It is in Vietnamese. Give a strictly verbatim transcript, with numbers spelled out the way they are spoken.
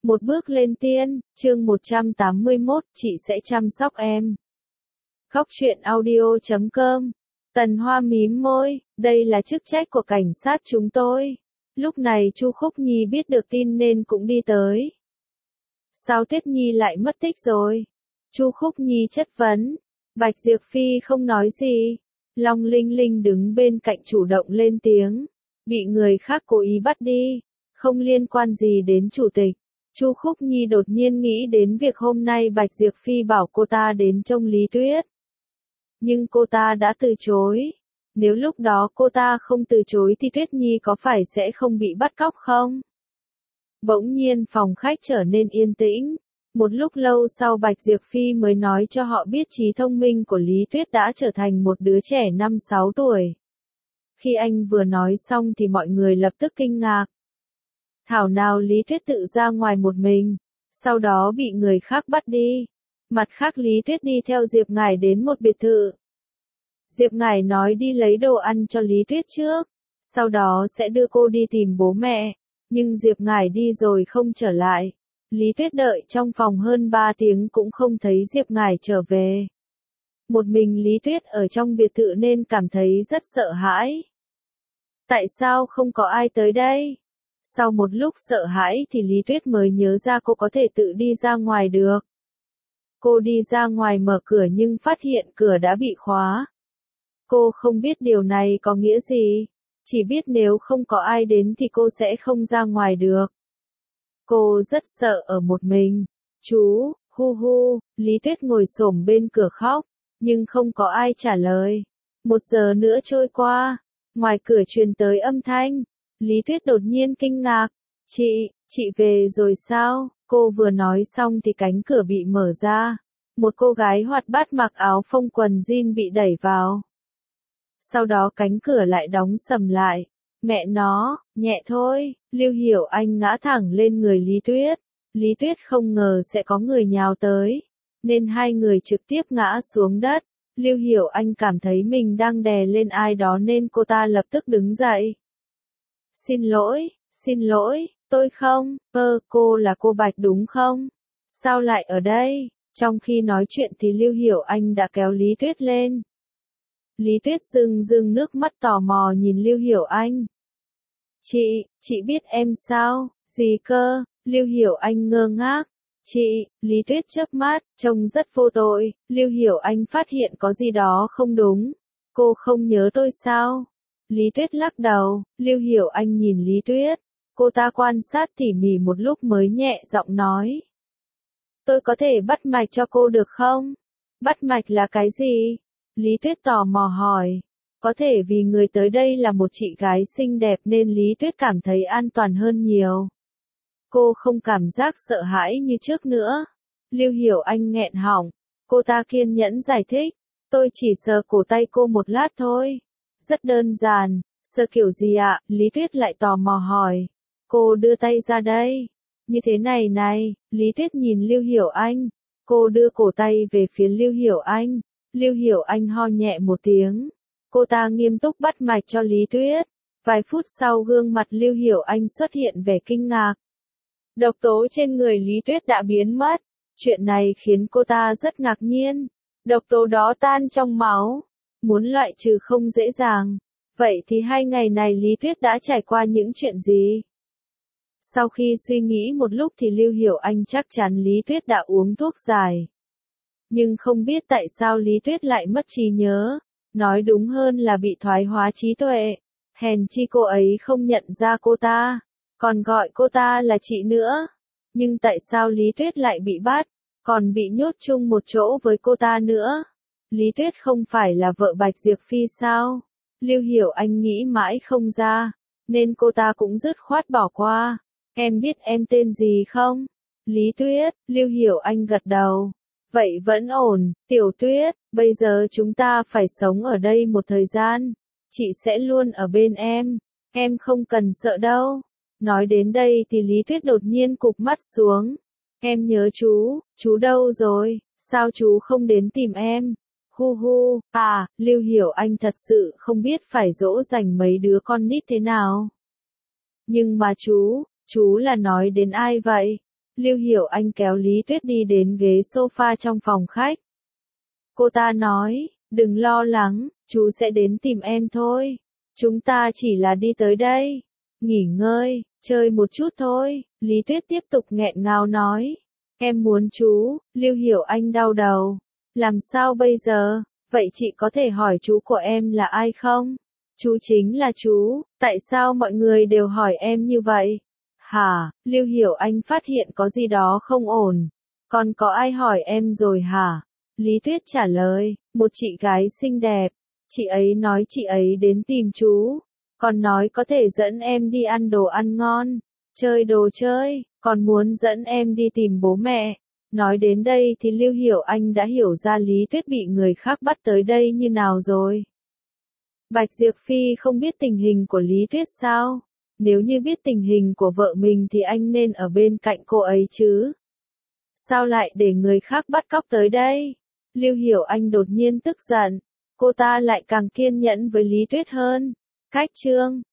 Một bước lên tiên, chương một trăm tám mươi mốt, chị sẽ chăm sóc em. Góc truyện audio chấm com. Tần Hoa mím môi, đây là chức trách của cảnh sát chúng tôi. Lúc này Chu Khúc Nhi biết được tin nên cũng đi tới. Sao Tuyết Nhi lại mất tích rồi? Chu Khúc Nhi chất vấn. Bạch Diệp Phi không nói gì. Long Linh Linh đứng bên cạnh chủ động lên tiếng. Bị người khác cố ý bắt đi. Không liên quan gì đến chủ tịch. Chu Khúc Nhi đột nhiên nghĩ đến việc hôm nay Bạch Diệp Phi bảo cô ta đến trông Lý Tuyết. Nhưng cô ta đã từ chối. Nếu lúc đó cô ta không từ chối thì Tuyết Nhi có phải sẽ không bị bắt cóc không? Bỗng nhiên phòng khách trở nên yên tĩnh. Một lúc lâu sau Bạch Diệp Phi mới nói cho họ biết trí thông minh của Lý Tuyết đã trở thành một đứa trẻ năm sáu tuổi. Khi anh vừa nói xong thì mọi người lập tức kinh ngạc. Thảo nào Lý Tuyết tự ra ngoài một mình, sau đó bị người khác bắt đi. Mặt khác Lý Tuyết đi theo Diệp Ngải đến một biệt thự. Diệp Ngải nói đi lấy đồ ăn cho Lý Tuyết trước, sau đó sẽ đưa cô đi tìm bố mẹ, nhưng Diệp Ngải đi rồi không trở lại. Lý Tuyết đợi trong phòng hơn ba tiếng cũng không thấy Diệp Ngải trở về. Một mình Lý Tuyết ở trong biệt thự nên cảm thấy rất sợ hãi. Tại sao không có ai tới đây? Sau một lúc sợ hãi thì Lý Tuyết mới nhớ ra cô có thể tự đi ra ngoài được. Cô đi ra ngoài mở cửa nhưng phát hiện cửa đã bị khóa. Cô không biết điều này có nghĩa gì, chỉ biết nếu không có ai đến thì cô sẽ không ra ngoài được. Cô rất sợ ở một mình. Chú, hu hu, Lý Tuyết ngồi xổm bên cửa khóc, nhưng không có ai trả lời. Một giờ nữa trôi qua, ngoài cửa truyền tới âm thanh. Lý Tuyết đột nhiên kinh ngạc. Chị, chị về rồi sao? Cô vừa nói xong thì cánh cửa bị mở ra. Một cô gái hoạt bát mặc áo phông quần jean bị đẩy vào. Sau đó cánh cửa lại đóng sầm lại. Mẹ nó, nhẹ thôi. Lưu Hiểu Anh ngã thẳng lên người Lý Tuyết. Lý Tuyết không ngờ sẽ có người nhào tới, nên hai người trực tiếp ngã xuống đất. Lưu Hiểu Anh cảm thấy mình đang đè lên ai đó nên cô ta lập tức đứng dậy. Xin lỗi, xin lỗi, tôi không, ơ, cô là cô Bạch đúng không? Sao lại ở đây? Trong khi nói chuyện thì Lưu Hiểu Anh đã kéo Lý Tuyết lên. Lý Tuyết rưng rưng nước mắt tò mò nhìn Lưu Hiểu Anh. Chị, chị biết em sao? Gì cơ? Lưu Hiểu Anh ngơ ngác. Chị, Lý Tuyết chớp mắt, trông rất vô tội. Lưu Hiểu Anh phát hiện có gì đó không đúng. Cô không nhớ tôi sao? Lý Tuyết lắc đầu. Lưu Hiểu Anh nhìn Lý Tuyết. Cô ta quan sát tỉ mỉ một lúc mới nhẹ giọng nói. Tôi có thể bắt mạch cho cô được không? Bắt mạch là cái gì? Lý Tuyết tò mò hỏi. Có thể vì người tới đây là một chị gái xinh đẹp nên Lý Tuyết cảm thấy an toàn hơn nhiều. Cô không cảm giác sợ hãi như trước nữa. Lưu Hiểu Anh nghẹn họng. Cô ta kiên nhẫn giải thích. Tôi chỉ sờ cổ tay cô một lát thôi. Rất đơn giản. Sờ kiểu gì ạ? Lý Tuyết lại tò mò hỏi. Cô đưa tay ra đây. Như thế này này. Lý Tuyết nhìn Lưu Hiểu Anh. Cô đưa cổ tay về phía Lưu Hiểu Anh. Lưu Hiểu Anh ho nhẹ một tiếng. Cô ta nghiêm túc bắt mạch cho Lý Tuyết. Vài phút sau gương mặt Lưu Hiểu Anh xuất hiện vẻ kinh ngạc. Độc tố trên người Lý Tuyết đã biến mất. Chuyện này khiến cô ta rất ngạc nhiên. Độc tố đó tan trong máu. Muốn loại trừ không dễ dàng. Vậy thì hai ngày này Lý Tuyết đã trải qua những chuyện gì? Sau khi suy nghĩ một lúc thì Lưu Hiểu Anh chắc chắn Lý Tuyết đã uống thuốc giải. Nhưng không biết tại sao Lý Tuyết lại mất trí nhớ. Nói đúng hơn là bị thoái hóa trí tuệ. Hèn chi cô ấy không nhận ra cô ta. Còn gọi cô ta là chị nữa. Nhưng tại sao Lý Tuyết lại bị bắt? Còn bị nhốt chung một chỗ với cô ta nữa? Lý Tuyết không phải là vợ Bạch Diệp Phi sao? Lưu Hiểu Anh nghĩ mãi không ra. Nên cô ta cũng dứt khoát bỏ qua. Em biết em tên gì không? Lý Tuyết. Lưu Hiểu Anh gật đầu. Vậy vẫn ổn, Tiểu Tuyết, bây giờ chúng ta phải sống ở đây một thời gian. Chị sẽ luôn ở bên em. Em không cần sợ đâu. Nói đến đây thì Lý Tuyết đột nhiên cụp mắt xuống. Em nhớ chú, chú đâu rồi? Sao chú không đến tìm em? Hu hu, à, Lưu Hiểu Anh thật sự không biết phải dỗ dành mấy đứa con nít thế nào. Nhưng mà chú, chú là nói đến ai vậy? Lưu Hiểu Anh kéo Lý Tuyết đi đến ghế sofa trong phòng khách. Cô ta nói, đừng lo lắng, chú sẽ đến tìm em thôi. Chúng ta chỉ là đi tới đây, nghỉ ngơi, chơi một chút thôi. Lý Tuyết tiếp tục nghẹn ngào nói. Em muốn chú. Lưu Hiểu Anh đau đầu. Làm sao bây giờ? Vậy chị có thể hỏi chú của em là ai không? Chú chính là chú, tại sao mọi người đều hỏi em như vậy? Hả? Lưu Hiểu Anh phát hiện có gì đó không ổn. Còn có ai hỏi em rồi hả? Lý Tuyết trả lời, một chị gái xinh đẹp. Chị ấy nói chị ấy đến tìm chú. Còn nói có thể dẫn em đi ăn đồ ăn ngon, chơi đồ chơi, còn muốn dẫn em đi tìm bố mẹ. Nói đến đây thì Lưu Hiểu Anh đã hiểu ra Lý Tuyết bị người khác bắt tới đây như nào rồi. Bạch Diệp Phi không biết tình hình của Lý Tuyết sao? Nếu như biết tình hình của vợ mình thì anh nên ở bên cạnh cô ấy chứ. Sao lại để người khác bắt cóc tới đây? Lưu Hiểu Anh đột nhiên tức giận. Cô ta lại càng kiên nhẫn với Lý Tuyết hơn. Cách chương